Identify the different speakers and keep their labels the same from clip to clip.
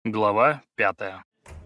Speaker 1: Глава 5.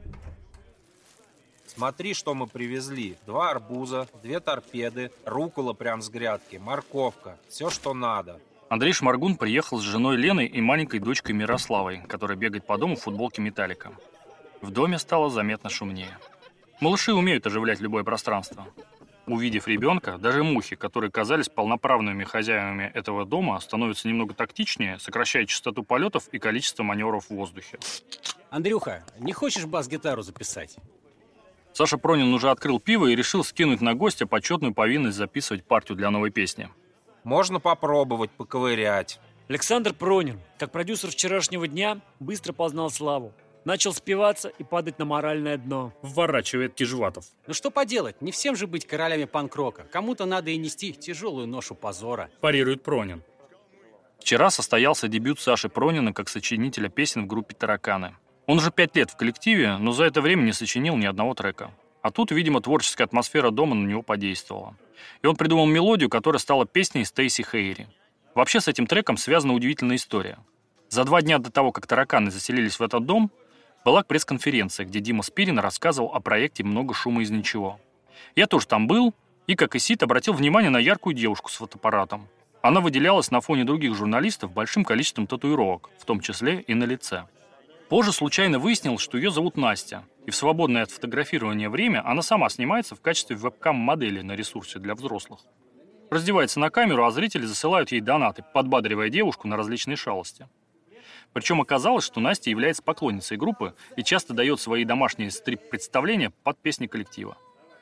Speaker 2: Смотри, что мы привезли. 2 арбуза, 2 торпеды, руккола прям с грядки, морковка. Все, что надо.
Speaker 1: Андрей Шмаргун приехал с женой Леной и маленькой дочкой Мирославой, которая бегает по дому в футболке Металлика. В доме стало заметно шумнее. Малыши умеют оживлять любое пространство. Увидев ребенка, даже мухи, которые казались полноправными хозяевами этого дома, становятся немного тактичнее, сокращая частоту полетов и количество маневров в воздухе.
Speaker 3: Андрюха, не хочешь бас-гитару записать?
Speaker 1: Саша Пронин уже открыл пиво и решил скинуть на гостя почетную повинность записывать партию для новой песни.
Speaker 2: Можно попробовать поковырять.
Speaker 4: Александр Пронин, как продюсер вчерашнего дня, быстро познал славу. Начал спиваться и падать на моральное дно.
Speaker 1: Вворачивает Кижватов.
Speaker 3: Ну что поделать, не всем же быть королями панк-рока. Кому-то надо и нести тяжелую ношу позора.
Speaker 1: Парирует Пронин. Вчера состоялся дебют Саши Пронина как сочинителя песен в группе «Тараканы». Он уже 5 лет в коллективе, но за это время не сочинил ни одного трека. А тут, видимо, творческая атмосфера дома на него подействовала. И он придумал мелодию, которая стала песней Стейси Хейри. Вообще с этим треком связана удивительная история. За 2 дня до того, как «Тараканы» заселились в этот дом, была пресс-конференция, где Дима Спирин рассказывал о проекте «Много шума из ничего». Я тоже там был, и, как и Сид, обратил внимание на яркую девушку с фотоаппаратом. Она выделялась на фоне других журналистов большим количеством татуировок, в том числе и на лице. Позже случайно выяснилось, что ее зовут Настя, и в свободное от фотографирования время она сама снимается в качестве вебкам-модели на ресурсе для взрослых. Раздевается на камеру, а зрители засылают ей донаты, подбадривая девушку на различные шалости. Причем оказалось, что Настя является поклонницей группы и часто дает свои домашние стрип-представления под песни коллектива.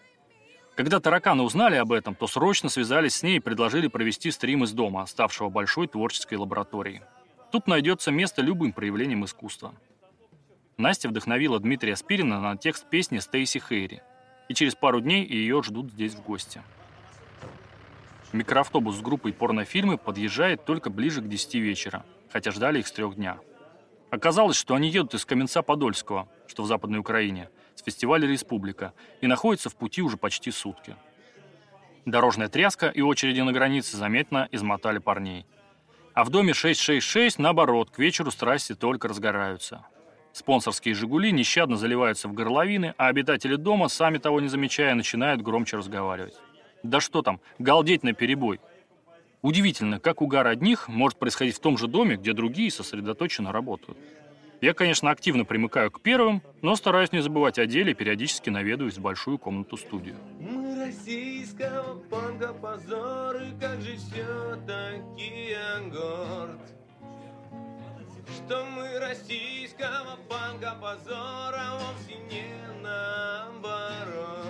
Speaker 1: Когда «Тараканы» узнали об этом, то срочно связались с ней и предложили провести стрим из дома, ставшего большой творческой лабораторией. Тут найдется место любым проявлениям искусства. Настя вдохновила Дмитрия Спирина на текст песни Стейси Хейри, и через пару дней ее ждут здесь в гости. Микроавтобус с группой порнофильмы подъезжает только ближе к 10 вечера, хотя ждали их с 3 дня. Оказалось, что они едут из Каменца-Подольского, что в Западной Украине, с фестиваля «Республика», и находятся в пути уже почти сутки. Дорожная тряска и очереди на границе заметно измотали парней. А в доме 666, наоборот, к вечеру страсти только разгораются. Спонсорские «Жигули» нещадно заливаются в горловины, а обитатели дома, сами того не замечая, начинают громче разговаривать. Да что там, галдеть наперебой. Удивительно, как угар одних может происходить в том же доме, где другие сосредоточенно работают. Я, конечно, активно примыкаю к первым, но стараюсь не забывать о деле и периодически наведываюсь в большую комнату-студию.
Speaker 5: Мы российского панка позор, и как же все-таки я горд, что мы российского панка позора, вовсе не наоборот.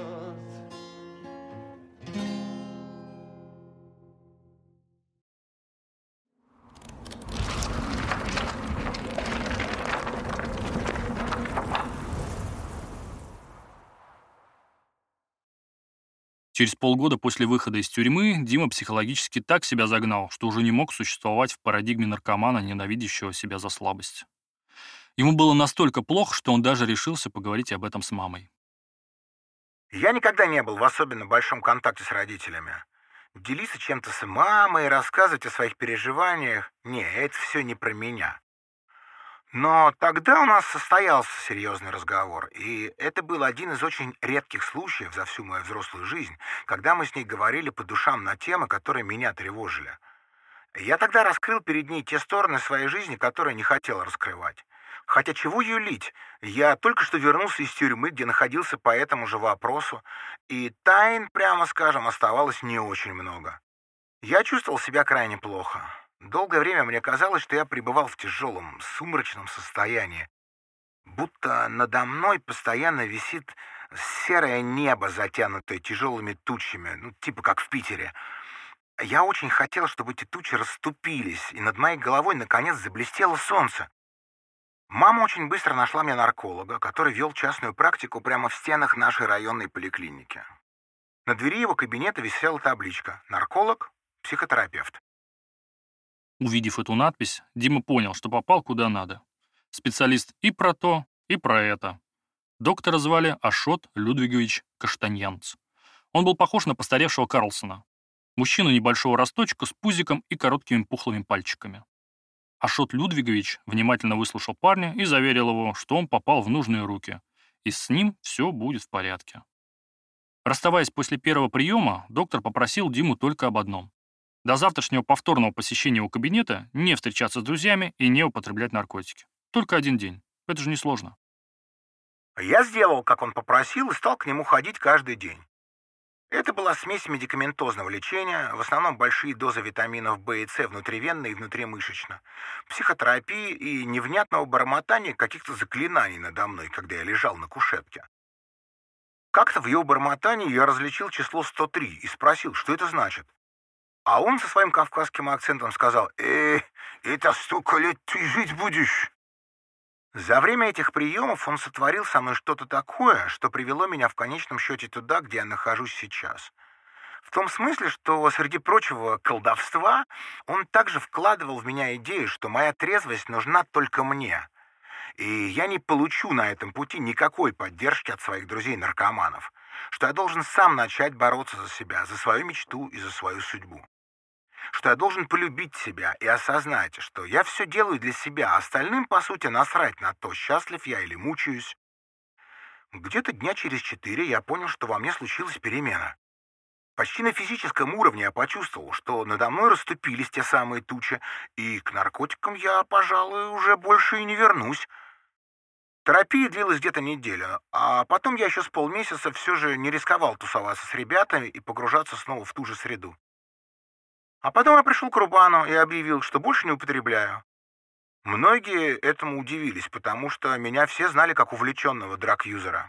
Speaker 1: Через полгода после выхода из тюрьмы Дима психологически так себя загнал, что уже не мог существовать в парадигме наркомана, ненавидящего себя за слабость. Ему было настолько плохо, что он даже решился поговорить об этом с мамой.
Speaker 6: Я никогда не был в особенно большом контакте с родителями. Делиться чем-то с мамой, рассказывать о своих переживаниях — не, это все не про меня. Но тогда у нас состоялся серьезный разговор, и это был один из очень редких случаев за всю мою взрослую жизнь, когда мы с ней говорили по душам на темы, которые меня тревожили. Я тогда раскрыл перед ней те стороны своей жизни, которые не хотел раскрывать. Хотя чего юлить? Я только что вернулся из тюрьмы, где находился по этому же вопросу, и тайн, прямо скажем, оставалось не очень много. Я чувствовал себя крайне плохо. Долгое время мне казалось, что я пребывал в тяжелом, сумрачном состоянии. Будто надо мной постоянно висит серое небо, затянутое тяжелыми тучами, типа как в Питере. Я очень хотел, чтобы эти тучи расступились, и над моей головой наконец заблестело солнце. Мама очень быстро нашла мне нарколога, который вел частную практику прямо в стенах нашей районной поликлиники. На двери его кабинета висела табличка «Нарколог, психотерапевт».
Speaker 1: Увидев эту надпись, Дима понял, что попал куда надо. Специалист и про то, и про это. Доктора звали Ашот Людвигович Каштаньянц. Он был похож на постаревшего Карлсона. Мужчина небольшого росточка с пузиком и короткими пухлыми пальчиками. Ашот Людвигович внимательно выслушал парня и заверил его, что он попал в нужные руки, и с ним все будет в порядке. Расставаясь после первого приема, доктор попросил Диму только об одном. До завтрашнего повторного посещения его кабинета не встречаться с друзьями и не употреблять наркотики. Только один день. Это же несложно.
Speaker 6: Я сделал, как он попросил, и стал к нему ходить каждый день. Это была смесь медикаментозного лечения, в основном большие дозы витаминов В и С внутривенно и внутримышечно, психотерапии и невнятного бормотания каких-то заклинаний надо мной, когда я лежал на кушетке. Как-то в его бормотании я различил число 103 и спросил, что это значит. А он со своим кавказским акцентом сказал: это столько лет ты жить будешь». За время этих приемов он сотворил со мной что-то такое, что привело меня в конечном счете туда, где я нахожусь сейчас. В том смысле, что среди прочего колдовства он также вкладывал в меня идею, что моя трезвость нужна только мне. И я не получу на этом пути никакой поддержки от своих друзей-наркоманов, что я должен сам начать бороться за себя, за свою мечту и за свою судьбу. Что я должен полюбить себя и осознать, что я все делаю для себя, а остальным, по сути, насрать на то, счастлив я или мучаюсь. Где-то дня через 4 я понял, что во мне случилась перемена. Почти на физическом уровне я почувствовал, что надо мной расступились те самые тучи, и к наркотикам я, пожалуй, уже больше и не вернусь. Терапия длилась где-то неделю, а потом я еще с полмесяца все же не рисковал тусоваться с ребятами и погружаться снова в ту же среду. А потом я пришел к Рубану и объявил, что больше не употребляю. Многие этому удивились, потому что меня все знали как увлеченного драг-юзера.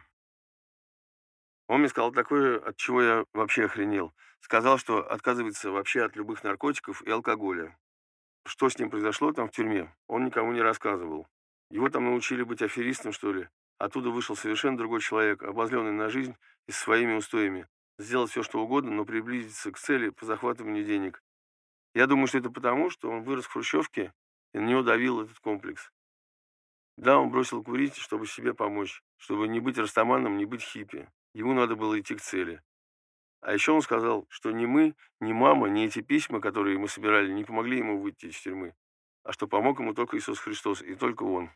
Speaker 7: Он мне сказал такое, от чего я вообще охренел. Сказал, что отказывается вообще от любых наркотиков и алкоголя. Что с ним произошло там в тюрьме, он никому не рассказывал. Его там научили быть аферистом, что ли. Оттуда вышел совершенно другой человек, обозленный на жизнь и со своими устоями. Сделать все, что угодно, но приблизиться к цели по захватыванию денег. Я думаю, что это потому, что он вырос в хрущевке, и на него давил этот комплекс. Да, он бросил курить, чтобы себе помочь, чтобы не быть растаманом, не быть хиппи. Ему надо было идти к цели. А еще он сказал, что ни мы, ни мама, ни эти письма, которые мы собирали, не помогли ему выйти из тюрьмы, а что помог ему только Иисус Христос, и только Он.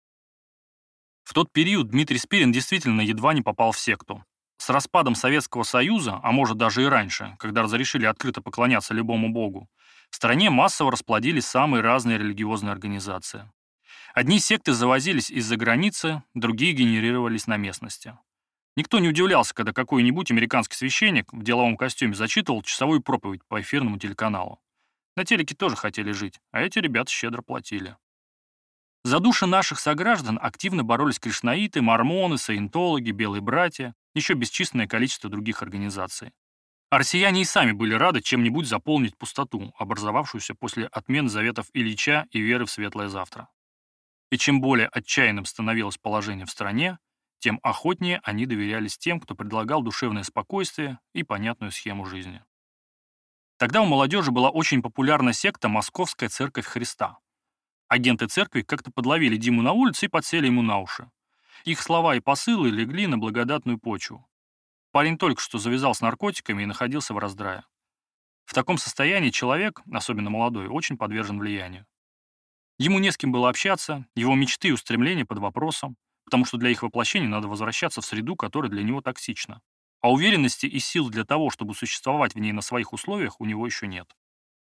Speaker 1: В тот период Дмитрий Спирин действительно едва не попал в секту. С распадом Советского Союза, а может даже и раньше, когда разрешили открыто поклоняться любому богу, в стране массово расплодились самые разные религиозные организации. Одни секты завозились из-за границы, другие генерировались на местности. Никто не удивлялся, когда какой-нибудь американский священник в деловом костюме зачитывал часовую проповедь по эфирному телеканалу. На телеке тоже хотели жить, а эти ребята щедро платили. За души наших сограждан активно боролись кришнаиты, мормоны, саентологи, белые братья, еще бесчисленное количество других организаций. А россияне и сами были рады чем-нибудь заполнить пустоту, образовавшуюся после отмены заветов Ильича и веры в светлое завтра. И чем более отчаянным становилось положение в стране, тем охотнее они доверялись тем, кто предлагал душевное спокойствие и понятную схему жизни. Тогда у молодежи была очень популярна секта «Московская церковь Христа». Агенты церкви как-то подловили Диму на улице и подсели ему на уши. Их слова и посылы легли на благодатную почву. Парень только что завязал с наркотиками и находился в раздрае. В таком состоянии человек, особенно молодой, очень подвержен влиянию. Ему не с кем было общаться, его мечты и устремления под вопросом, потому что для их воплощения надо возвращаться в среду, которая для него токсична. А уверенности и сил для того, чтобы существовать в ней на своих условиях, у него еще нет.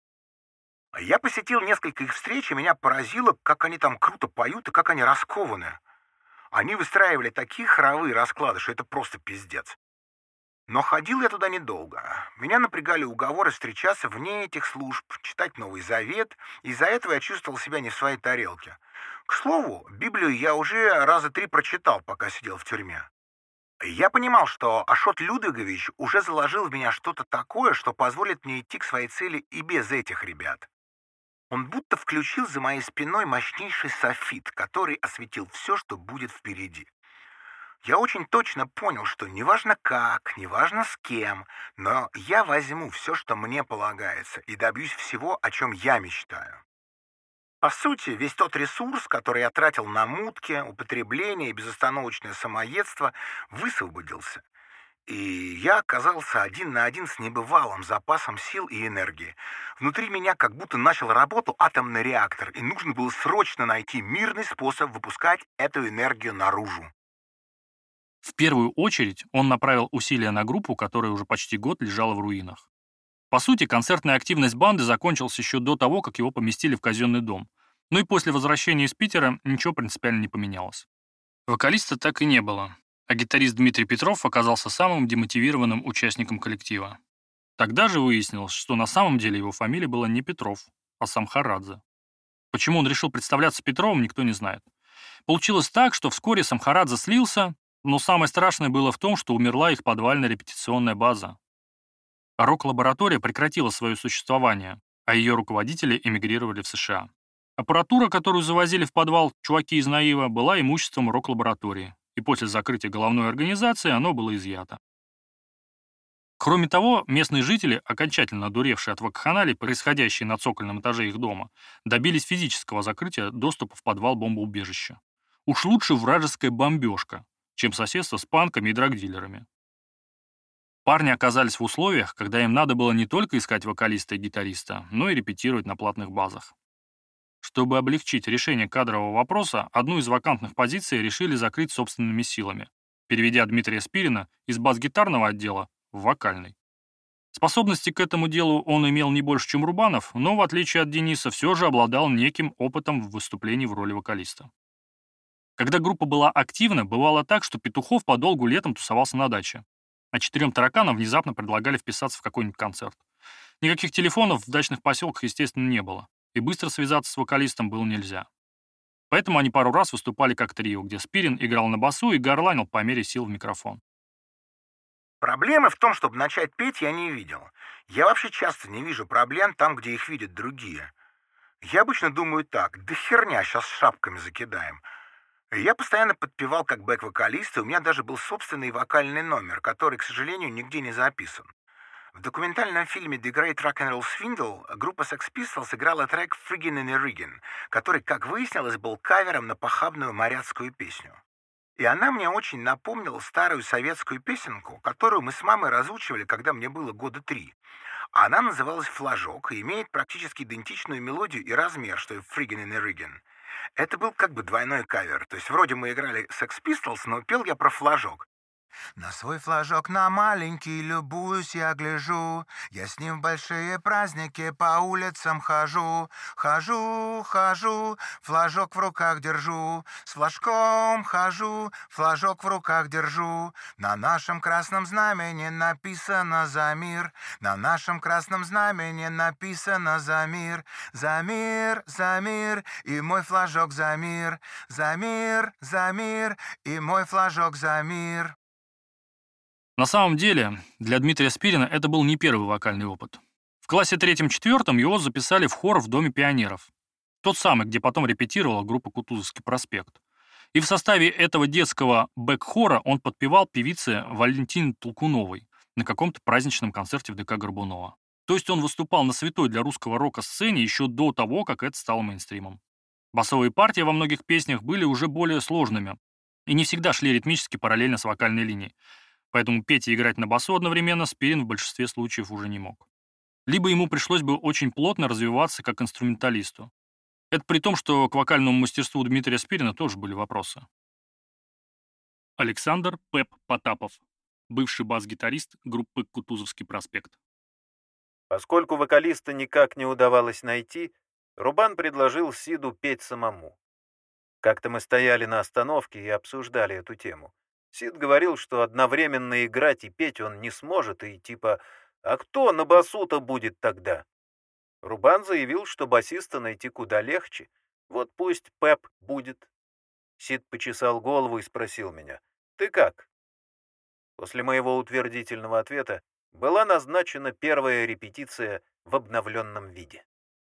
Speaker 6: Я посетил несколько их встреч, и меня поразило, как они там круто поют и как они раскованы. Они выстраивали такие хоровые расклады, что это просто пиздец. Но ходил я туда недолго. Меня напрягали уговоры встречаться вне этих служб, читать Новый Завет, и из-за этого я чувствовал себя не в своей тарелке. К слову, Библию я уже раза 3 прочитал, пока сидел в тюрьме. Я понимал, что Ашот Людвигович уже заложил в меня что-то такое, что позволит мне идти к своей цели и без этих ребят. Он будто включил за моей спиной мощнейший софит, который осветил все, что будет впереди. Я очень точно понял, что неважно как, неважно с кем, но я возьму все, что мне полагается, и добьюсь всего, о чем я мечтаю. По сути, весь тот ресурс, который я тратил на мутки, употребление и безостановочное самоедство, высвободился. И я оказался один на один с небывалым запасом сил и энергии. Внутри меня как будто начал работу атомный реактор, и нужно было срочно найти мирный способ выпускать эту энергию наружу.
Speaker 1: В первую очередь он направил усилия на группу, которая уже почти год лежала в руинах. По сути, концертная активность банды закончилась еще до того, как его поместили в казенный дом. Ну и после возвращения из Питера ничего принципиально не поменялось. Вокалиста так и не было, а гитарист Дмитрий Петров оказался самым демотивированным участником коллектива. Тогда же выяснилось, что на самом деле его фамилия была не Петров, а Самхарадзе. Почему он решил представляться Петровым, никто не знает. Получилось так, что вскоре Самхарадзе слился, но самое страшное было в том, что умерла их подвальная репетиционная база. Рок-лаборатория прекратила свое существование, а ее руководители эмигрировали в США. Аппаратура, которую завозили в подвал чуваки из Наива, была имуществом рок-лаборатории, и после закрытия головной организации оно было изъято. Кроме того, местные жители, окончательно одуревшие от вакханалий, происходящей на цокольном этаже их дома, добились физического закрытия доступа в подвал бомбоубежища. Уж лучше вражеская бомбежка, чем соседство с панками и драгдилерами. Парни оказались в условиях, когда им надо было не только искать вокалиста и гитариста, но и репетировать на платных базах. Чтобы облегчить решение кадрового вопроса, одну из вакантных позиций решили закрыть собственными силами, переведя Дмитрия Спирина из бас-гитарного отдела в вокальный. Способности к этому делу он имел не больше, чем Рубанов, но, в отличие от Дениса, все же обладал неким опытом в выступлении в роли вокалиста. Когда группа была активна, бывало так, что Петухов подолгу летом тусовался на даче, а 4 тараканам внезапно предлагали вписаться в какой-нибудь концерт. Никаких телефонов в дачных поселках, естественно, не было, и быстро связаться с вокалистом было нельзя. Поэтому они пару раз выступали как трио, где Спирин играл на басу и горланил по мере сил в микрофон.
Speaker 6: Проблемы в том, чтобы начать петь, я не видел. Я вообще часто не вижу проблем там, где их видят другие. Я обычно думаю так: да херня, сейчас шапками закидаем. Я постоянно подпевал как бэк-вокалист, и у меня даже был собственный вокальный номер, который, к сожалению, нигде не записан. В документальном фильме «The Great Rock'n'Roll Swindle» группа Sex Pistols играла трек «Friggin' in a Riggin'», который, как выяснилось, был кавером на похабную моряцкую песню. И она мне очень напомнила старую советскую песенку, которую мы с мамой разучивали, когда мне было года 3. Она называлась «Флажок» и имеет практически идентичную мелодию и размер, что и «Friggin' in a Riggin'». Это был как бы двойной кавер, то есть вроде мы играли Sex Pistols, но пел я про флажок. На свой флажок, на маленький, любуюсь, я гляжу. Я с ним в большие праздники по улицам хожу. Хожу, флажок в руках держу. С флажком хожу, флажок в руках держу. На нашем красном знамени написано «За мир». На нашем красном знамени написано «За мир». За мир, за мир, и мой флажок за мир. За мир, и мой флажок за мир.
Speaker 1: На самом деле, для Дмитрия Спирина это был не первый вокальный опыт. В классе 3-4 его записали в хор в Доме пионеров. Тот самый, где потом репетировала группа «Кутузовский проспект». И в составе этого детского бэк-хора он подпевал певице Валентине Толкуновой на каком-то праздничном концерте в ДК Горбунова. То есть он выступал на святой для русского рока сцене еще до того, как это стало мейнстримом. Басовые партии во многих песнях были уже более сложными и не всегда шли ритмически параллельно с вокальной линией. Поэтому петь и играть на басу одновременно Спирин в большинстве случаев уже не мог. Либо ему пришлось бы очень плотно развиваться как инструменталисту. Это при том, что к вокальному мастерству Дмитрия Спирина тоже были вопросы. Александр «Пеп» Потапов, бывший бас-гитарист группы «Кутузовский проспект».
Speaker 8: Поскольку вокалиста никак не удавалось найти, Рубан предложил Сиду петь самому. Как-то мы стояли на остановке и обсуждали эту тему. Сид говорил, что одновременно играть и петь он не сможет, и типа «А кто на басу-то будет тогда?» Рубан заявил, что басиста найти куда легче. Вот пусть Пеп будет. Сид почесал голову и спросил меня: «Ты как?» После моего утвердительного ответа была назначена первая репетиция в обновленном виде.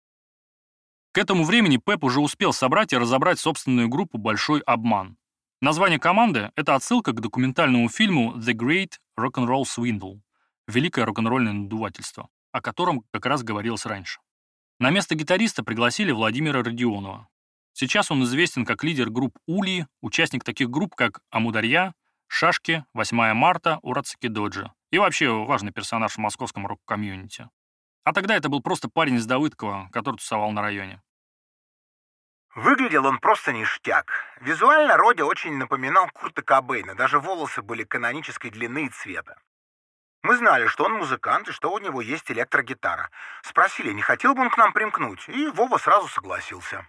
Speaker 1: К этому времени Пеп уже успел собрать и разобрать собственную группу «Большой обман». Название команды — это отсылка к документальному фильму «The Great Rock'n'Roll Swindle» — «Великое рок-н-ролльное надувательство», о котором как раз говорилось раньше. На место гитариста пригласили Владимира Родионова. Сейчас он известен как лидер групп «Ульи», участник таких групп, как «Амударья», Шашки, 8 марта, Урацуки Доджи. И вообще важный персонаж в московском рок-комьюнити. А тогда это был просто парень из Давыдкова, который тусовал на районе.
Speaker 6: Выглядел он просто ништяк. Визуально Родя очень напоминал Курта Кобейна, даже волосы были канонической длины и цвета. Мы знали, что он музыкант и что у него есть электрогитара. Спросили, не хотел бы он к нам примкнуть, и Вова сразу согласился.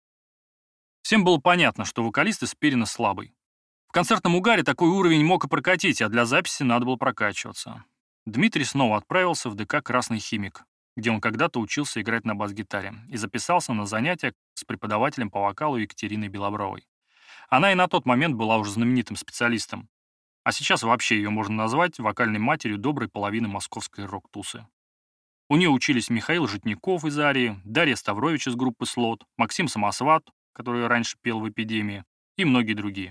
Speaker 1: Всем было понятно, что вокалист из Пирина слабый. В концертном угаре такой уровень мог и прокатить, а для записи надо было прокачиваться. Дмитрий снова отправился в ДК «Красный химик», где он когда-то учился играть на бас-гитаре, и записался на занятия с преподавателем по вокалу Екатериной Белобровой. Она и на тот момент была уже знаменитым специалистом, а сейчас вообще ее можно назвать вокальной матерью доброй половины московской рок-тусы. У нее учились Михаил Житников из «Арии», Дарья Ставрович из группы «Слот», Максим Самосват, который раньше пел в «Эпидемии», и многие другие.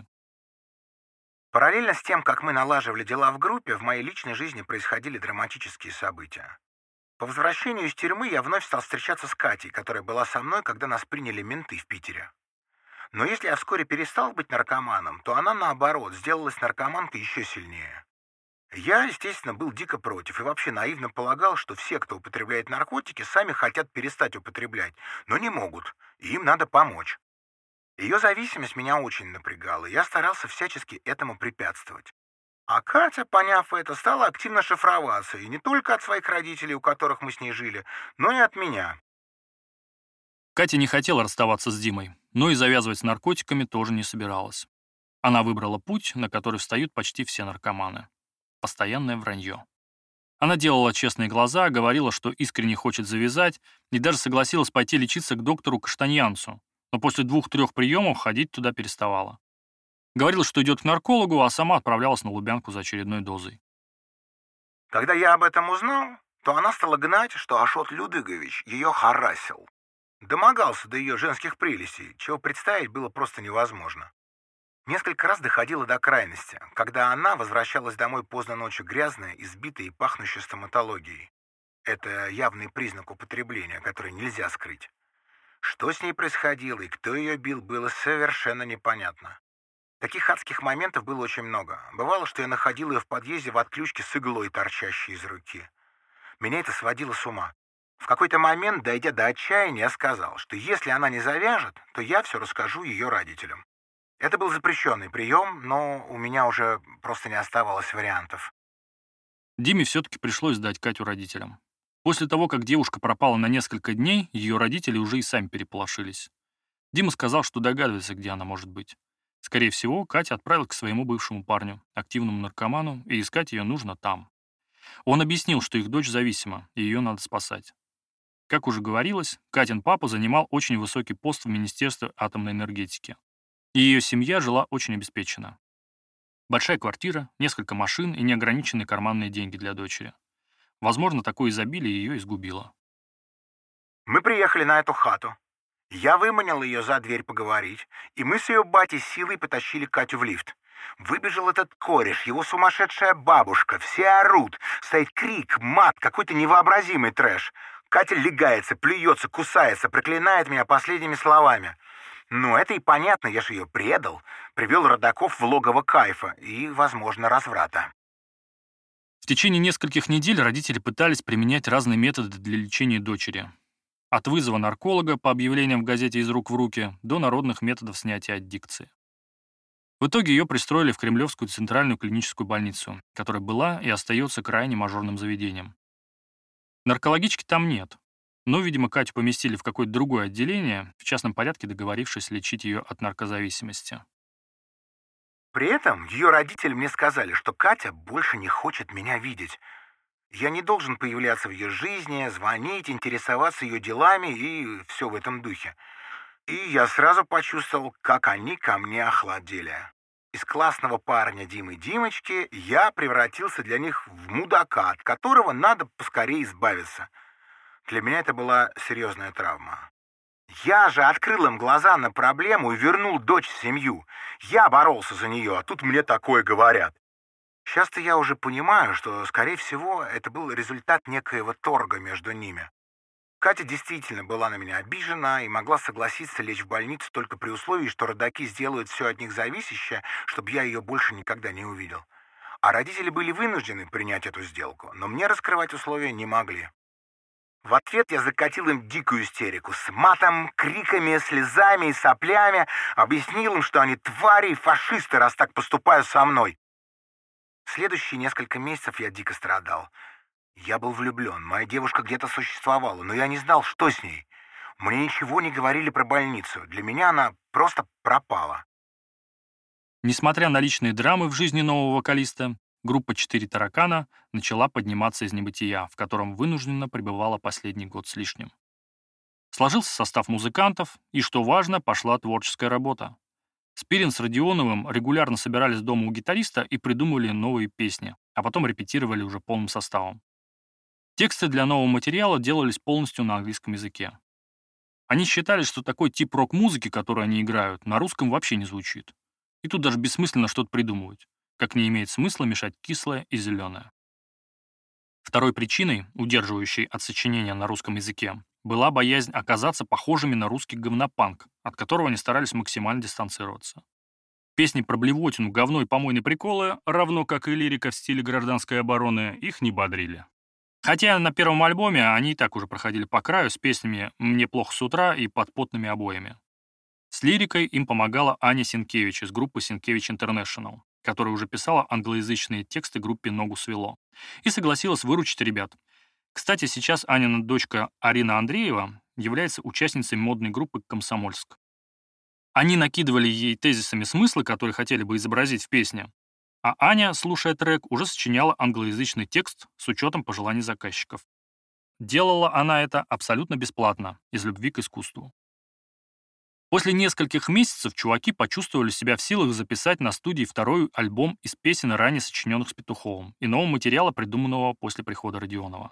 Speaker 6: Параллельно с тем, как мы налаживали дела в группе, в моей личной жизни происходили драматические события. По возвращению из тюрьмы я вновь стал встречаться с Катей, которая была со мной, когда нас приняли менты в Питере. Но если я вскоре перестал быть наркоманом, то она, наоборот, сделалась наркоманкой еще сильнее. Я, естественно, был дико против и вообще наивно полагал, что все, кто употребляет наркотики, сами хотят перестать употреблять, но не могут, и им надо помочь. Ее зависимость меня очень напрягала, и я старался всячески этому препятствовать. А Катя, поняв это, стала активно шифроваться, и не только от своих родителей, у которых мы с ней жили, но и от меня.
Speaker 1: Катя не хотела расставаться с Димой, но и завязывать с наркотиками тоже не собиралась. Она выбрала путь, на который встают почти все наркоманы. Постоянное вранье. Она делала честные глаза, говорила, что искренне хочет завязать, и даже согласилась пойти лечиться к доктору Каштаньянцу, но после 2-3 приемов ходить туда переставала. Говорила, что идет к наркологу, а сама отправлялась на Лубянку за очередной дозой.
Speaker 6: Когда я об этом узнал, то она стала гнать, что Ашот Людыгович ее харасил. Домогался до ее женских прелестей, чего представить было просто невозможно. Несколько раз доходило до крайности, когда она возвращалась домой поздно ночью грязная, избитая и пахнущая стоматологией. Это явный признак употребления, который нельзя скрыть. Что с ней происходило и кто ее бил, было совершенно непонятно. Таких адских моментов было очень много. Бывало, что я находил ее в подъезде в отключке с иглой, торчащей из руки. Меня это сводило с ума. В какой-то момент, дойдя до отчаяния, я сказал, что если она не завяжет, то я все расскажу ее родителям. Это был запрещенный прием, но у меня уже просто не оставалось вариантов.
Speaker 1: Диме все-таки пришлось сдать Катю родителям. После того, как девушка пропала на несколько дней, ее родители уже и сами переполошились. Дима сказал, что догадывается, где она может быть. Скорее всего, Катя отправилась к своему бывшему парню, активному наркоману, и искать ее нужно там. Он объяснил, что их дочь зависима, и ее надо спасать. Как уже говорилось, Катин папа занимал очень высокий пост в Министерстве атомной энергетики. И ее семья жила очень обеспеченно. Большая квартира, несколько машин и неограниченные карманные деньги для дочери. Возможно, такое изобилие ее изгубило.
Speaker 6: Мы приехали на эту хату. Я выманил ее за дверь поговорить, и мы с ее батей силой потащили Катю в лифт. Выбежал этот кореш, его сумасшедшая бабушка, все орут, стоит крик, мат, какой-то невообразимый трэш. Катя легается, плюется, кусается, проклинает меня последними словами. Ну, это и понятно, я же ее предал, привел родаков в логово кайфа и, возможно, разврата.
Speaker 1: В течение нескольких недель родители пытались применять разные методы для лечения дочери. От вызова нарколога по объявлениям в газете «Из рук в руки» до народных методов снятия аддикции. В итоге ее пристроили в Кремлевскую центральную клиническую больницу, которая была и остается крайне мажорным заведением. Наркологички там нет, но, видимо, Катю поместили в какое-то другое отделение, в частном порядке договорившись лечить ее от наркозависимости.
Speaker 6: При этом ее родители мне сказали, что Катя больше не хочет меня видеть. Я не должен появляться в ее жизни, звонить, интересоваться ее делами и все в этом духе. И я сразу почувствовал, как они ко мне охладели. Из классного парня Димы Димочки я превратился для них в мудака, от которого надо поскорее избавиться. Для меня это была серьезная травма. Я же открыл им глаза на проблему и вернул дочь в семью. Я боролся за нее, а тут мне такое говорят. Сейчас-то я уже понимаю, что, скорее всего, это был результат некоего торга между ними. Катя действительно была на меня обижена и могла согласиться лечь в больницу только при условии, что родаки сделают все от них зависящее, чтобы я ее больше никогда не увидел. А родители были вынуждены принять эту сделку, но мне раскрывать условия не могли. В ответ я закатил им дикую истерику с матом, криками, слезами и соплями, объяснил им, что они твари и фашисты, раз так поступают со мной. Следующие несколько месяцев я дико страдал. Я был влюблен, моя девушка где-то существовала, но я не знал, что с ней. Мне ничего не говорили про больницу, для меня она просто пропала.
Speaker 1: Несмотря на личные драмы в жизни нового вокалиста, группа «Четыре таракана» начала подниматься из небытия, в котором вынужденно пребывала последний год с лишним. Сложился состав музыкантов, и, что важно, пошла творческая работа. Спирин с Родионовым регулярно собирались дома у гитариста и придумывали новые песни, а потом репетировали уже полным составом. Тексты для нового материала делались полностью на английском языке. Они считали, что такой тип рок-музыки, который они играют, на русском вообще не звучит. И тут даже бессмысленно что-то придумывать, как не имеет смысла мешать кислое и зеленое. Второй причиной, удерживающей от сочинения на русском языке, была боязнь оказаться похожими на русский говнопанк, от которого они старались максимально дистанцироваться. Песни про блевотину, говно и помойные приколы, равно как и лирика в стиле гражданской обороны, их не бодрили. Хотя на первом альбоме они и так уже проходили по краю с песнями «Мне плохо с утра» и «Под потными обоями». С лирикой им помогала Аня Сенкевич из группы Сенкевич Интернешнл, которая уже писала англоязычные тексты группе «Ногу свело», и согласилась выручить ребят. Кстати, сейчас Анина дочка Арина Андреева является участницей модной группы «Комсомольск». Они накидывали ей тезисами смыслы, которые хотели бы изобразить в песне, а Аня, слушая трек, уже сочиняла англоязычный текст с учетом пожеланий заказчиков. Делала она это абсолютно бесплатно, из любви к искусству. После нескольких месяцев чуваки почувствовали себя в силах записать на студии второй альбом из песен, ранее сочиненных с Петуховым, и нового материала, придуманного после прихода Родионова.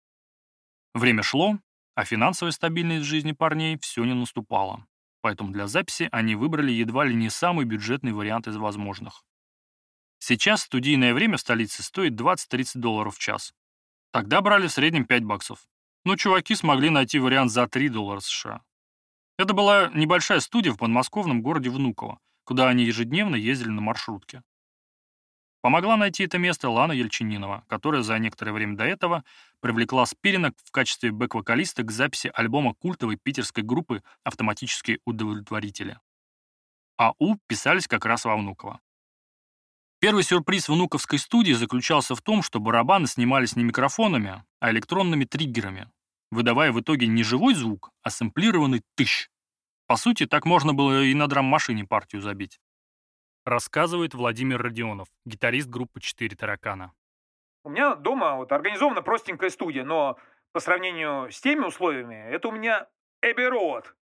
Speaker 1: Время шло, а финансовая стабильность в жизни парней все не наступала, поэтому для записи они выбрали едва ли не самый бюджетный вариант из возможных. Сейчас студийное время в столице стоит $20-30 в час. Тогда брали в среднем $5. Но чуваки смогли найти вариант за $3 США. Это была небольшая студия в подмосковном городе Внуково, куда они ежедневно ездили на маршрутке. Помогла найти это место Лана Ельчининова, которая за некоторое время до этого привлекла Спирина в качестве бэк-вокалиста к записи альбома культовой питерской группы «Автоматические удовлетворители». АУ писались как раз во Внуково. Первый сюрприз внуковской студии заключался в том, что барабаны снимались не микрофонами, а электронными триггерами, выдавая в итоге не живой звук, а сэмплированный тыщ. По сути, так можно было и на драм-машине партию забить. Рассказывает Владимир Родионов, гитарист группы «Четыре таракана».
Speaker 9: У меня дома организована простенькая студия, но по сравнению с теми условиями, это у меня Эбби-Роуд.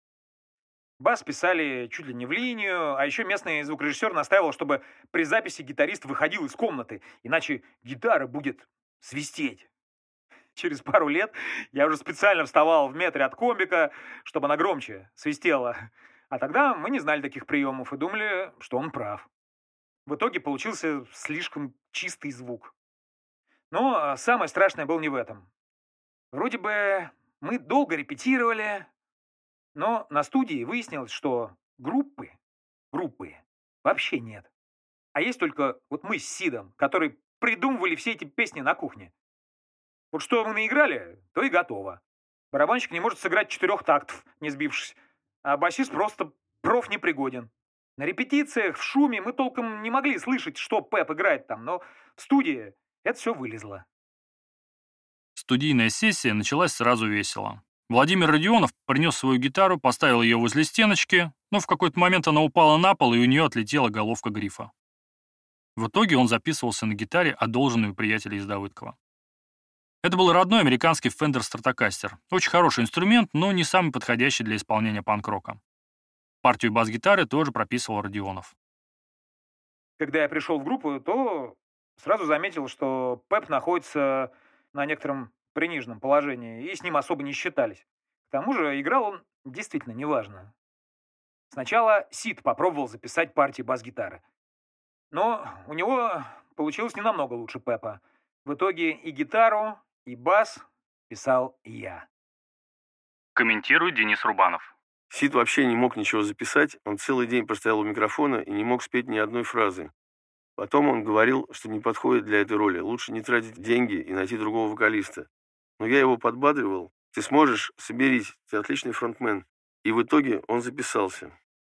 Speaker 9: Бас писали чуть ли не в линию, а еще местный звукорежиссер настаивал, чтобы при записи гитарист выходил из комнаты, иначе гитара будет свистеть. Через пару лет я уже специально вставал в метре от комбика, чтобы она громче свистела. А тогда мы не знали таких приемов и думали, что он прав. В итоге получился слишком чистый звук. Но самое страшное было не в этом. Вроде бы мы долго репетировали, но на студии выяснилось, что группы вообще нет. А есть только вот мы с Сидом, которые придумывали все эти песни на кухне. Вот что мы наиграли, то и готово. Барабанщик не может сыграть 4 тактов, не сбившись, а басист просто профнепригоден. На репетициях, в шуме мы толком не могли слышать, что Пеп играет там, но в студии это все вылезло.
Speaker 1: Студийная сессия началась сразу весело. Владимир Родионов принес свою гитару, поставил ее возле стеночки, но в какой-то момент она упала на пол, и у нее отлетела головка грифа. В итоге он записывался на гитаре, одолженной у приятеля из Давыдкова. Это был родной американский Fender Stratocaster. Очень хороший инструмент, но не самый подходящий для исполнения панк-рока. Партию бас-гитары тоже прописывал Родионов.
Speaker 9: Когда я пришел в группу, то сразу заметил, что Пеп находится на некотором приниженном положении, и с ним особо не считались. К тому же играл он действительно неважно. Сначала Сид попробовал записать партии бас-гитары. Но у него получилось не намного лучше Пепа. В итоге и гитару, и бас писал я.
Speaker 1: Комментирует Денис Рубанов.
Speaker 7: Сид вообще не мог ничего записать, он целый день простоял у микрофона и не мог спеть ни одной фразы. Потом он говорил, что не подходит для этой роли, лучше не тратить деньги и найти другого вокалиста. Но я его подбадривал. Ты сможешь, соберись, ты отличный фронтмен. И в итоге он записался.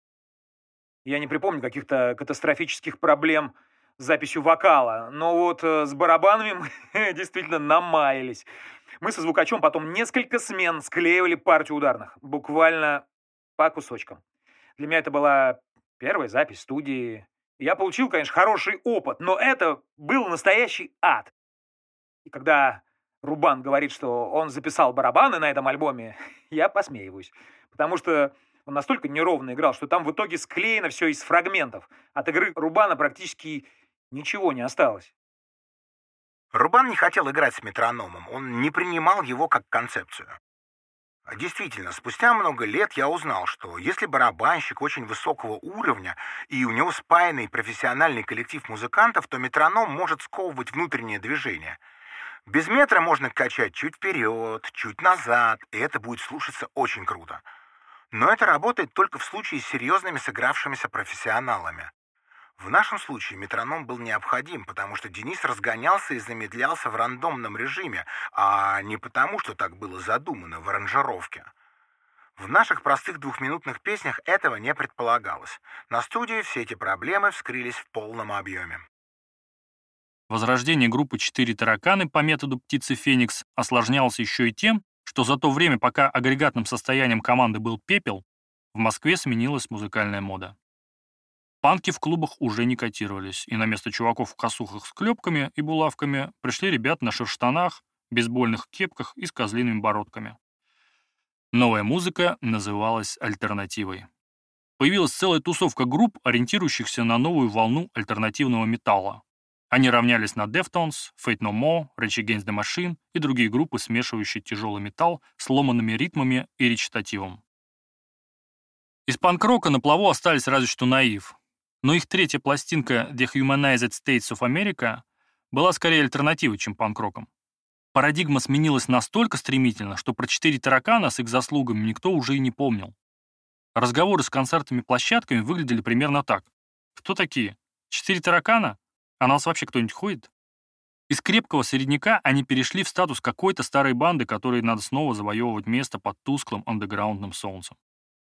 Speaker 9: Я не припомню каких-то катастрофических проблем с записью вокала, но вот с барабанами мы действительно намаялись. Мы со звукачом потом несколько смен склеивали партию ударных, буквально по кусочкам. Для меня это была первая запись в студии. Я получил, конечно, хороший опыт, но это был настоящий ад. И когда Рубан говорит, что он записал барабаны на этом альбоме, я посмеиваюсь, потому что он настолько неровно играл, что там в итоге склеено все из фрагментов. От игры Рубана практически ничего не осталось.
Speaker 6: Рубан не хотел играть с метрономом, он не принимал его как концепцию. Действительно, спустя много лет я узнал, что если барабанщик очень высокого уровня и у него спаянный профессиональный коллектив музыкантов, то метроном может сковывать внутреннее движение. Без метра можно качать чуть вперед, чуть назад, и это будет слушаться очень круто. Но это работает только в случае с серьезными сыгравшимися профессионалами. В нашем случае метроном был необходим, потому что Денис разгонялся и замедлялся в рандомном режиме, а не потому, что так было задумано в аранжировке. В наших простых двухминутных песнях этого не предполагалось. На студии все эти проблемы вскрылись в полном объеме.
Speaker 1: Возрождение группы «Четыре тараканы» по методу птицы Феникс осложнялось еще и тем, что за то время, пока агрегатным состоянием команды был пепел, в Москве сменилась музыкальная мода. Панки в клубах уже не котировались, и на место чуваков в косухах с клепками и булавками пришли ребята на шерштанах, бейсбольных кепках и с козлиными бородками. Новая музыка называлась альтернативой. Появилась целая тусовка групп, ориентирующихся на новую волну альтернативного металла. Они равнялись на Deftones, Fate No More, Rage Against the Machine и другие группы, смешивающие тяжелый металл с ломаными ритмами и речитативом. Из панк-рока на плаву остались разве что Наив. Но их третья пластинка Dehumanized States of America была скорее альтернативой, чем панк-роком. Парадигма сменилась настолько стремительно, что про «Четыре таракана» с их заслугами никто уже и не помнил. Разговоры с концертами-площадками выглядели примерно так. Кто такие? «Четыре таракана? А на нас вообще кто-нибудь ходит?» Из крепкого середняка они перешли в статус какой-то старой банды, которой надо снова завоевывать место под тусклым андеграундным солнцем.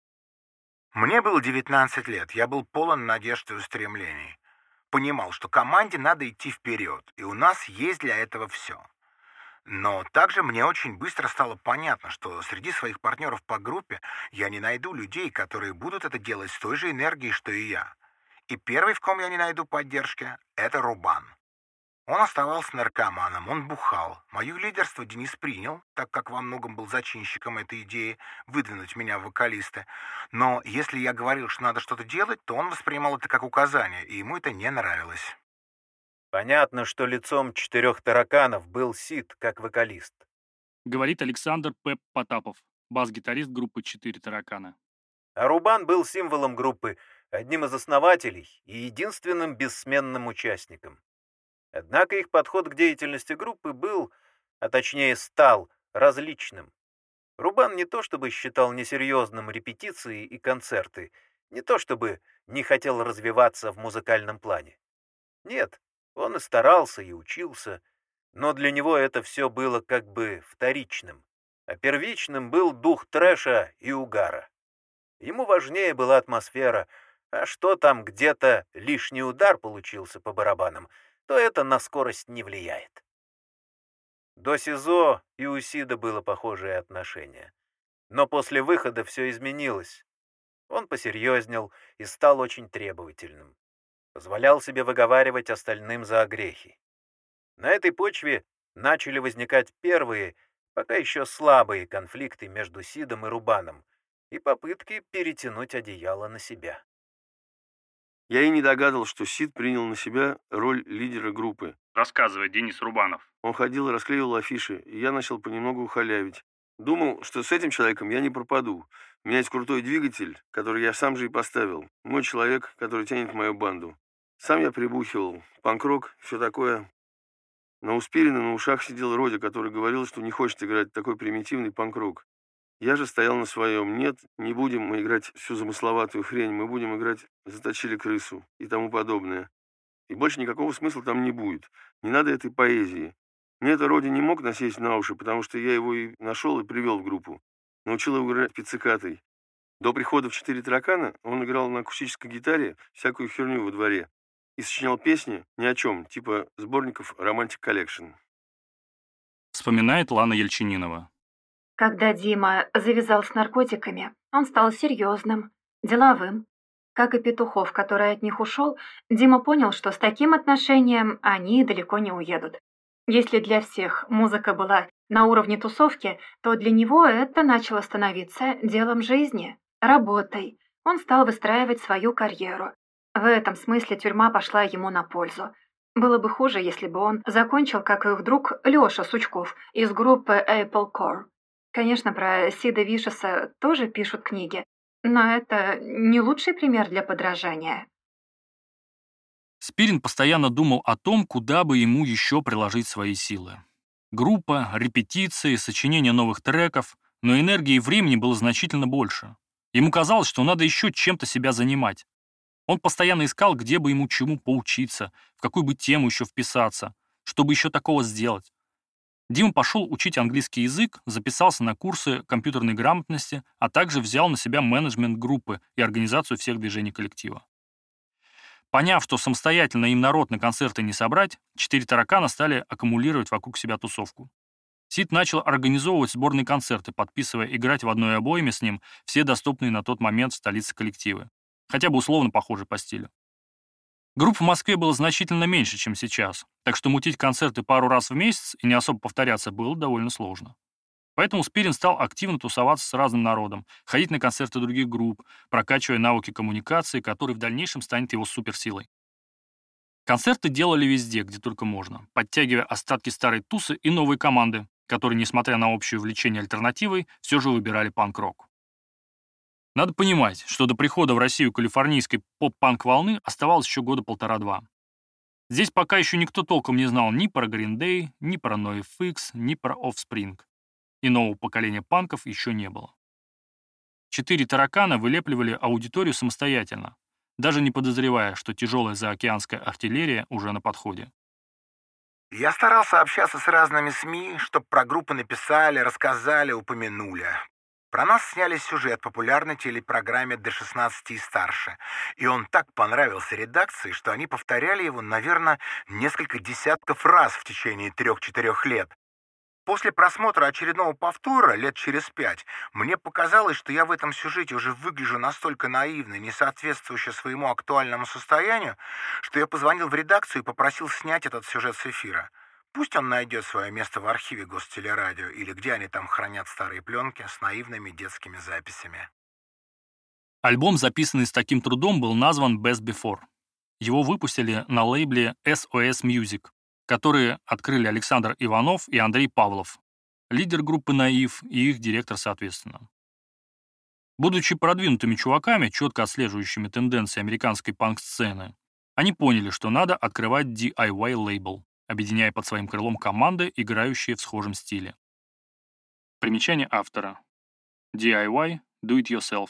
Speaker 6: Мне было 19 лет, я был полон надежд и устремлений. Понимал, что команде надо идти вперед, и у нас есть для этого все. Но также мне очень быстро стало понятно, что среди своих партнеров по группе я не найду людей, которые будут это делать с той же энергией, что и я. И первый, в ком я не найду поддержки, это Рубан. Он оставался наркоманом, он бухал. Мое лидерство Денис принял, так как во многом был зачинщиком этой идеи выдвинуть меня в вокалисты. Но если я говорил, что надо что-то делать, то он воспринимал это как указание, и ему это не нравилось.
Speaker 8: Понятно, что лицом четырех тараканов был Сид, как вокалист.
Speaker 1: Говорит Александр Пеп Потапов, бас-гитарист группы «Четыре таракана».
Speaker 8: А Рубан был символом группы, одним из основателей и единственным бессменным участником. Однако их подход к деятельности группы был, а точнее стал, различным. Рубан не то чтобы считал несерьезным репетиции и концерты, не то чтобы не хотел развиваться в музыкальном плане. Нет, он и старался, и учился, но для него это все было как бы вторичным, а первичным был дух трэша и угара. Ему важнее была атмосфера, а что там где-то лишний удар получился по барабанам, то это на скорость не влияет. До СИЗО и у Сида было похожее отношение. Но после выхода все изменилось. Он посерьезнел и стал очень требовательным. Позволял себе выговаривать остальным за огрехи. На этой почве начали возникать первые, пока еще слабые конфликты между Сидом и Рубаном и попытки перетянуть одеяло на себя.
Speaker 7: Я и не догадывал, что Сид принял на себя роль лидера группы.
Speaker 1: Рассказывает Денис Рубанов.
Speaker 7: Он ходил и расклеивал афиши, и я начал понемногу халявить. Думал, что с этим человеком я не пропаду. У меня есть крутой двигатель, который я сам же и поставил. Мой человек, который тянет мою банду. Сам я прибухивал. Панк-рок, все такое. На Успирина на ушах сидел Родя, который говорил, что не хочет играть такой примитивный панк-рок. Я же стоял на своем. Нет, не будем мы играть всю замысловатую хрень, мы будем играть «Заточили крысу» и тому подобное. И больше никакого смысла там не будет. Не надо этой поэзии. Мне это Роди не мог насесть на уши, потому что я его и нашел и привел в группу. Научил его играть пиццикатой. До прихода в «Четыре таракана» он играл на акустической гитаре всякую херню во дворе и сочинял песни ни о чем, типа сборников «Romantic Collection».
Speaker 1: Вспоминает Лана Ельчининова.
Speaker 10: Когда Дима завязал с наркотиками, он стал серьезным, деловым. Как и Петухов, который от них ушел, Дима понял, что с таким отношением они далеко не уедут. Если для всех музыка была на уровне тусовки, то для него это начало становиться делом жизни, работой. Он стал выстраивать свою карьеру. В этом смысле тюрьма пошла ему на пользу. Было бы хуже, если бы он закончил, как их друг Лёша Сучков из группы Apple Core. Конечно, про Сида Вишеса тоже пишут книги, но это не лучший пример для подражания.
Speaker 1: Спирин постоянно думал о том, куда бы ему еще приложить свои силы. Группа, репетиции, сочинение новых треков, но энергии и времени было значительно больше. Ему казалось, что надо еще чем-то себя занимать. Он постоянно искал, где бы ему чему поучиться, в какую бы тему еще вписаться, чтобы еще такого сделать. Дима пошел учить английский язык, записался на курсы компьютерной грамотности, а также взял на себя менеджмент группы и организацию всех движений коллектива. Поняв, что самостоятельно им народ на концерты не собрать, «Четыре таракана» стали аккумулировать вокруг себя тусовку. Сид начал организовывать сборные концерты, подписывая играть в одной обойме с ним все доступные на тот момент в столице коллективы, хотя бы условно похожи по стилю. Групп в Москве было значительно меньше, чем сейчас, так что мутить концерты пару раз в месяц и не особо повторяться было довольно сложно. Поэтому Спирин стал активно тусоваться с разным народом, ходить на концерты других групп, прокачивая навыки коммуникации, которые в дальнейшем станет его суперсилой. Концерты делали везде, где только можно, подтягивая остатки старой тусы и новые команды, которые, несмотря на общее увлечение альтернативой, все же выбирали панк-рок. Надо понимать, что до прихода в Россию калифорнийской поп-панк волны оставалось еще года 1,5-2. Здесь пока еще никто толком не знал ни про Green Day, ни про NoFX, ни про Offspring. И нового поколения панков еще не было. «Четыре таракана» вылепливали аудиторию самостоятельно, даже не подозревая, что тяжелая заокеанская артиллерия уже на подходе.
Speaker 6: Я старался общаться с разными СМИ, чтобы про группы написали, рассказали, упомянули. Про нас сняли сюжет в популярной телепрограмме «До 16 и старше», и он так понравился редакции, что они повторяли его, наверное, несколько десятков раз в течение 3-4 лет. После просмотра очередного повтора, лет через 5, мне показалось, что я в этом сюжете уже выгляжу настолько наивно и не соответствующе своему актуальному состоянию, что я позвонил в редакцию и попросил снять этот сюжет с эфира. Пусть он найдет свое место в архиве Гостелерадио или где они там хранят старые пленки с наивными детскими записями.
Speaker 1: Альбом, записанный с таким трудом, был назван Best Before. Его выпустили на лейбле SOS Music, которые открыли Александр Иванов и Андрей Павлов, лидер группы «Наив» и их директор соответственно. Будучи продвинутыми чуваками, четко отслеживающими тенденции американской панк-сцены, они поняли, что надо открывать DIY-лейбл, объединяя под своим крылом команды, играющие в схожем стиле. Примечание автора. DIY – Do It Yourself.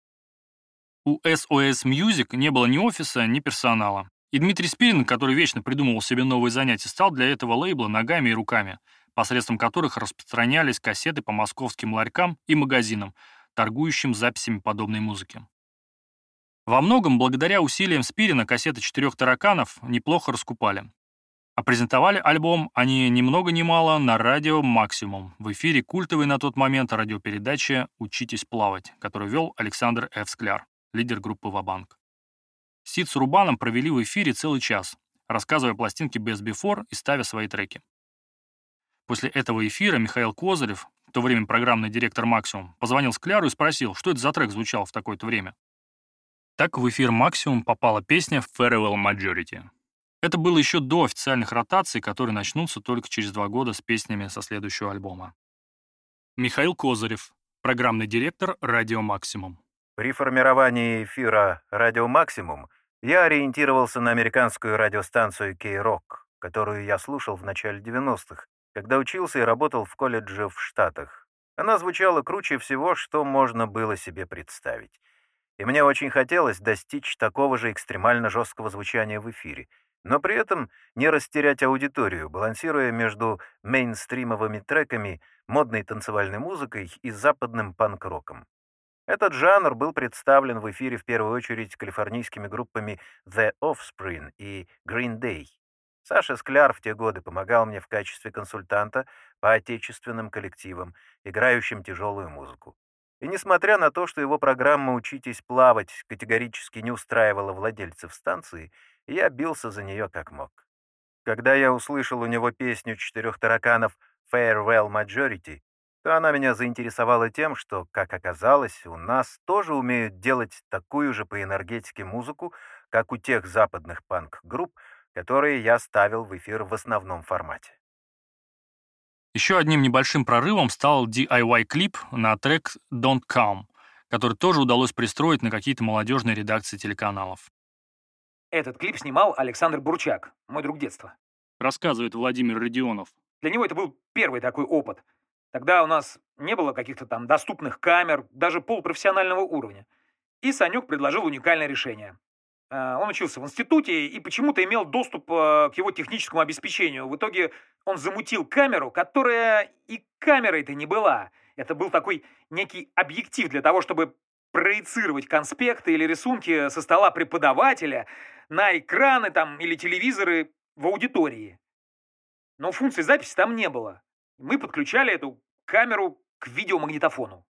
Speaker 1: У SOS Music не было ни офиса, ни персонала. И Дмитрий Спирин, который вечно придумывал себе новые занятия, стал для этого лейбла ногами и руками, посредством которых распространялись кассеты по московским ларькам и магазинам, торгующим записями подобной музыки. Во многом, благодаря усилиям Спирина, кассеты «Четырех тараканов» неплохо раскупали. А презентовали альбом они ни много ни мало на радио «Максимум». В эфире культовой на тот момент радиопередачи «Учитесь плавать», которую вел Александр Ф. Скляр, лидер группы «Ва-банк». Сид с Рубаном провели в эфире целый час, рассказывая пластинки Best Before и ставя свои треки. После этого эфира Михаил Козырев, в то время программный директор «Максимум», позвонил Скляру и спросил, что это за трек звучал в такое-то время. Так в эфир «Максимум» попала песня «Farewell Majority». Это было еще до официальных ротаций, которые начнутся только через 2 года с песнями со следующего альбома. Михаил Козырев, программный директор «Радио Максимум».
Speaker 8: При формировании эфира «Радио Максимум» я ориентировался на американскую радиостанцию K-Rock, которую я слушал в начале 90-х, когда учился и работал в колледже в Штатах. Она звучала круче всего, что можно было себе представить. И мне очень хотелось достичь такого же экстремально жесткого звучания в эфире, но при этом не растерять аудиторию, балансируя между мейнстримовыми треками, модной танцевальной музыкой и западным панк-роком. Этот жанр был представлен в эфире в первую очередь калифорнийскими группами The Offspring и Green Day. Саша Скляр в те годы помогал мне в качестве консультанта по отечественным коллективам, играющим тяжелую музыку. И несмотря на то, что его программа «Учитесь плавать» категорически не устраивала владельцев станции, я бился за нее как мог. Когда я услышал у него песню «Четырех тараканов» «Farewell Majority», то она меня заинтересовала тем, что, как оказалось, у нас тоже умеют делать такую же по энергетике музыку, как у тех западных панк-групп, которые я ставил в эфир в основном формате.
Speaker 1: Еще одним небольшим прорывом стал DIY-клип на трек «Don't Come», который тоже удалось пристроить на какие-то молодежные редакции телеканалов.
Speaker 9: Этот клип снимал Александр Бурчак, мой друг детства.
Speaker 1: Рассказывает Владимир Родионов.
Speaker 9: Для него это был первый такой опыт. Тогда у нас не было каких-то там доступных камер, даже полупрофессионального уровня. И Санек предложил уникальное решение. Он учился в институте и почему-то имел доступ к его техническому обеспечению. В итоге он замутил камеру, которая и камерой-то не была. Это был такой некий объектив для того, чтобы проецировать конспекты или рисунки со стола преподавателя на экраны там, или телевизоры в аудитории. Но функции записи там не было. Мы подключали эту камеру к видеомагнитофону.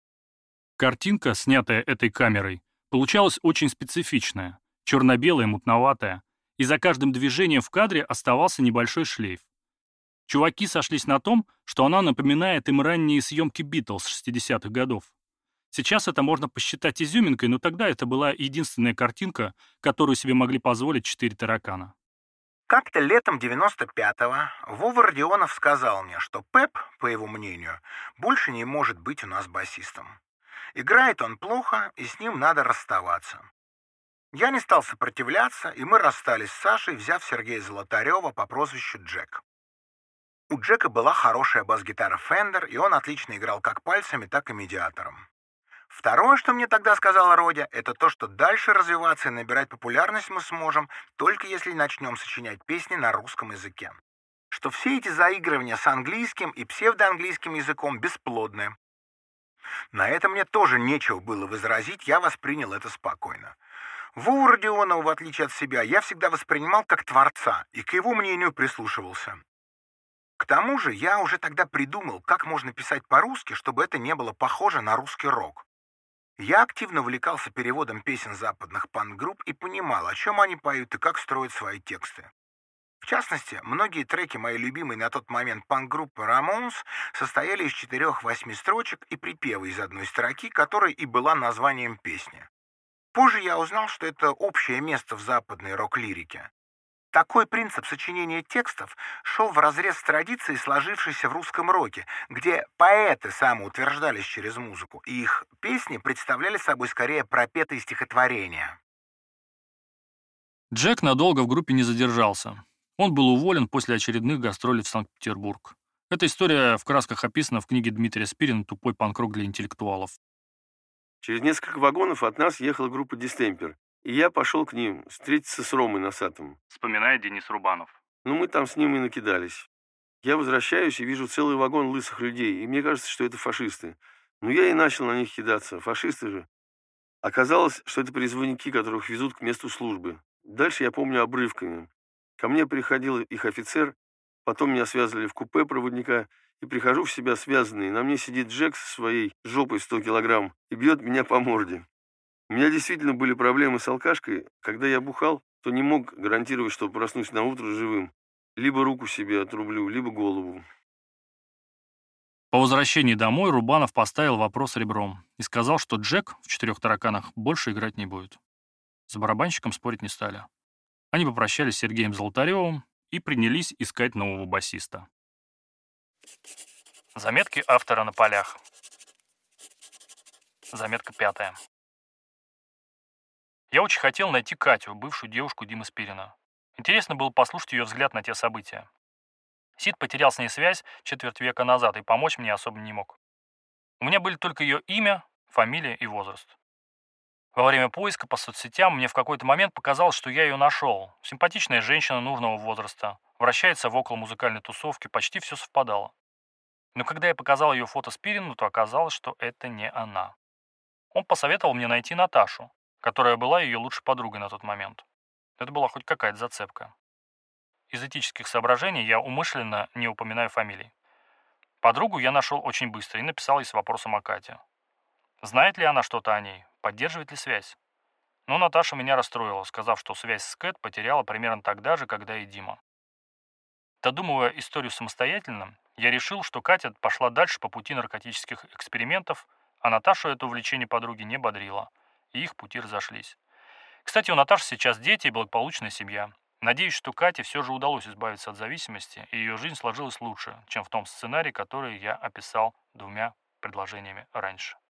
Speaker 1: Картинка, снятая этой камерой, получалась очень специфичная, черно-белая, мутноватая, и за каждым движением в кадре оставался небольшой шлейф. Чуваки сошлись на том, что она напоминает им ранние съемки Битлз 60-х годов. Сейчас это можно посчитать изюминкой, но тогда это была единственная картинка, которую себе могли позволить 4 таракана.
Speaker 6: Как-то летом 95-го Вова Родионов сказал мне, что Пеп, по его мнению, больше не может быть у нас басистом. Играет он плохо, и с ним надо расставаться. Я не стал сопротивляться, и мы расстались с Сашей, взяв Сергея Золотарева по прозвищу Джек. У Джека была хорошая бас-гитара Fender, и он отлично играл как пальцами, так и медиатором. Второе, что мне тогда сказала Родя, это то, что дальше развиваться и набирать популярность мы сможем, только если начнем сочинять песни на русском языке. Что все эти заигрывания с английским и псевдоанглийским языком бесплодны. На это мне тоже нечего было возразить, я воспринял это спокойно. Вову Родионова, в отличие от себя, я всегда воспринимал как творца и к его мнению прислушивался. К тому же я уже тогда придумал, как можно писать по-русски, чтобы это не было похоже на русский рок. Я активно увлекался переводом песен западных панк-групп и понимал, о чем они поют и как строят свои тексты. В частности, многие треки моей любимой на тот момент панк-группы Ramones состояли из 4-8 строчек и припева из одной строки, которая и была названием песни. Позже я узнал, что это общее место в западной рок-лирике. Такой принцип сочинения текстов шел вразрез с традицией, сложившейся в русском роке, где поэты самоутверждались через музыку, и их песни представляли собой скорее пропетые стихотворения.
Speaker 1: Джек надолго в группе не задержался. Он был уволен после очередных гастролей в Санкт-Петербург. Эта история в красках описана в книге Дмитрия Спирина «Тупой панк-рок для интеллектуалов».
Speaker 7: Через несколько вагонов от нас ехала группа «Дистемпер», и я пошел к ним встретиться с Ромой Носатым.
Speaker 1: Вспоминает Денис Рубанов.
Speaker 7: Ну, мы там с ним и накидались. Я возвращаюсь и вижу целый вагон лысых людей, и мне кажется, что это фашисты. Ну, я и начал на них кидаться. Фашисты же. Оказалось, что это призывники, которых везут к месту службы. Дальше я помню обрывками. Ко мне приходил их офицер, потом меня связывали в купе проводника, и прихожу в себя связанный. На мне сидит Джек со своей жопой в 100 килограмм и бьет меня по морде. У меня действительно были проблемы с алкашкой. Когда я бухал, то не мог гарантировать, что проснусь на утро живым. Либо руку себе отрублю, либо голову.
Speaker 1: По возвращении домой Рубанов поставил вопрос ребром и сказал, что Джек в 4 тараканах больше играть не будет. С барабанщиком спорить не стали. Они попрощались с Сергеем Золотаревым и принялись искать нового басиста. Заметки автора на полях. Заметка 5. Я очень хотел найти Катю, бывшую девушку Димы Спирина. Интересно было послушать ее взгляд на те события. Сид потерял с ней связь 4 века назад и помочь мне особо не мог. У меня были только ее имя, фамилия и возраст. Во время поиска по соцсетям мне в какой-то момент показалось, что я ее нашел. Симпатичная женщина нужного возраста, вращается в около музыкальной тусовки, почти все совпадало. Но когда я показал ее фото Спирину, то оказалось, что это не она. Он посоветовал мне найти Наташу, которая была ее лучшей подругой на тот момент. Это была хоть какая-то зацепка. Из этических соображений я умышленно не упоминаю фамилий. Подругу я нашел очень быстро и написал ей с вопросом о Кате. Знает ли она что-то о ней? Поддерживает ли связь? Но Наташа меня расстроила, сказав, что связь с Кэт потеряла примерно тогда же, когда и Дима. Додумывая историю самостоятельно, я решил, что Катя пошла дальше по пути наркотических экспериментов, а Наташу это увлечение подруги не бодрило, и их пути разошлись. Кстати, у Наташи сейчас дети и благополучная семья. Надеюсь, что Кате все же удалось избавиться от зависимости, и ее жизнь сложилась лучше, чем в том сценарии, который я описал 2 предложениями раньше.